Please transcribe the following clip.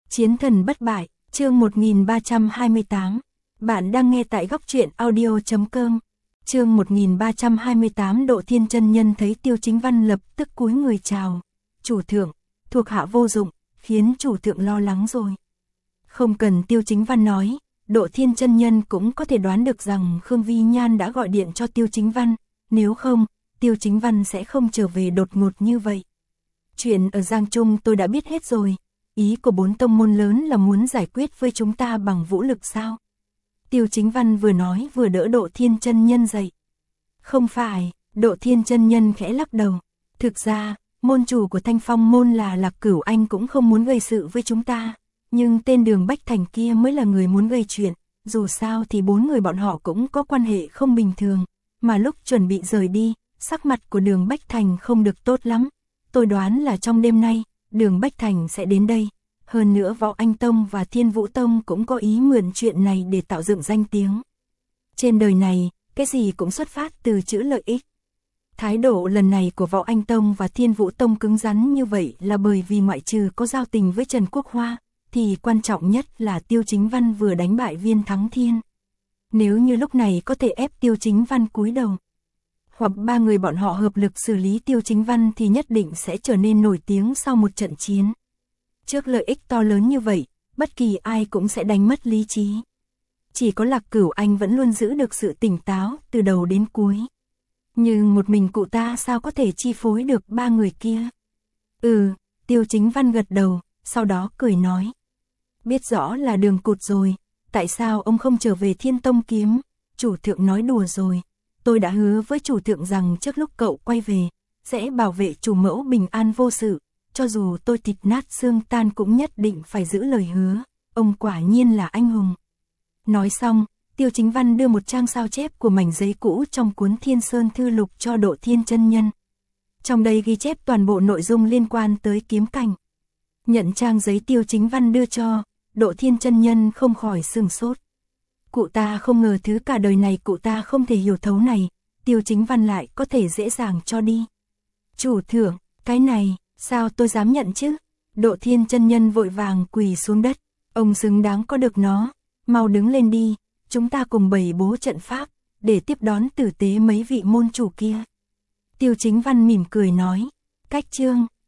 Chiến thần bất bại, chương 1328. Bạn đang nghe tại góc truyện audio.com. Chương 1328. Độ Thiên chân nhân thấy Tiêu Chính Văn lập tức cúi người chào. Chủ thượng, thuộc hạ vô dụng, khiến chủ thượng lo lắng rồi. Không cần Tiêu Chính Văn nói, Độ Thiên chân nhân cũng có thể đoán được rằng Khương Vi Nhan đã gọi điện cho Tiêu Chính Văn, nếu không, Tiêu Chính Văn sẽ không trở về đột ngột như vậy. Chuyện ở Giang Trung tôi đã biết hết rồi, ý của 4 tông môn lớn là muốn giải quyết với chúng ta bằng vũ lực sao? Tiêu Chính Văn vừa nói vừa đỡ Độ Thiên chân nhân dậy. Không phải, Độ Thiên chân nhân khẽ lắc đầu. Thực ra, môn chủ của Thanh Phong môn là Lạc Cửu Anh cũng không muốn gây sự với chúng ta, nhưng tên Đường Bách Thành kia mới là người muốn gây chuyện, dù sao thì 4 người bọn họ cũng có quan hệ không bình thường, mà lúc chuẩn bị rời đi, sắc mặt của Đường Bách Thành không được tốt lắm. Tôi đoán là trong đêm nay, Đường Bách Thành sẽ đến đây. Hơn nữa Võ Anh Tông và Thiên Vũ Tông cũng có ý mượn chuyện này để tạo dựng danh tiếng. Trên đời này, cái gì cũng xuất phát từ chữ lợi ích. Thái độ lần này của Võ Anh Tông và Thiên Vũ Tông cứng rắn như vậy là bởi vì ngoại trừ có giao tình với Trần Quốc Hoa, thì quan trọng nhất là Tiêu Chính Văn vừa đánh bại Viên Thắng Thiên. Nếu như lúc này có thể ép Tiêu Chính Văn cúi đầu, hoặc 3 người bọn họ hợp lực xử lý Tiêu Chính Văn thì nhất định sẽ trở nên nổi tiếng sau một trận chiến. Trước lợi ích to lớn như vậy, bất kỳ ai cũng sẽ đánh mất lý trí. Chỉ có Lạc Cửu Anh vẫn luôn giữ được sự tỉnh táo từ đầu đến cuối. Nhưng một mình cụ ta sao có thể chi phối được 3 người kia? Tiêu Chính Văn gật đầu, sau đó cười nói. Biết rõ là Đường Cụt rồi, tại sao ông không trở về Thiên Tông kiếm? Chủ thượng nói đùa rồi. Tôi đã hứa với chủ thượng rằng trước lúc cậu quay về, sẽ bảo vệ chủ mẫu bình an vô sự, cho dù tôi thịt nát xương tan cũng nhất định phải giữ lời hứa, ông quả nhiên là anh hùng. Nói xong, Tiêu Chính Văn đưa một trang sao chép của mảnh giấy cũ trong cuốn Thiên Sơn Thư Lục cho Độ Thiên chân nhân. Trong đây ghi chép toàn bộ nội dung liên quan tới kiếm cảnh. Nhận trang giấy Tiêu Chính Văn đưa cho, Độ Thiên chân nhân không khỏi sửng sốt. Cụ ta không ngờ thứ cả đời này cụ ta không thể hiểu thấu này, Tiêu Chính Văn lại có thể dễ dàng cho đi. Chủ thượng, cái này, sao tôi dám nhận chứ? Độ Thiên chân nhân vội vàng quỳ xuống đất, ông xứng đáng có được nó, mau đứng lên đi, chúng ta cùng bày bố trận pháp, để tiếp đón tử tế mấy vị môn chủ kia. Tiêu Chính Văn mỉm cười nói, cách chương,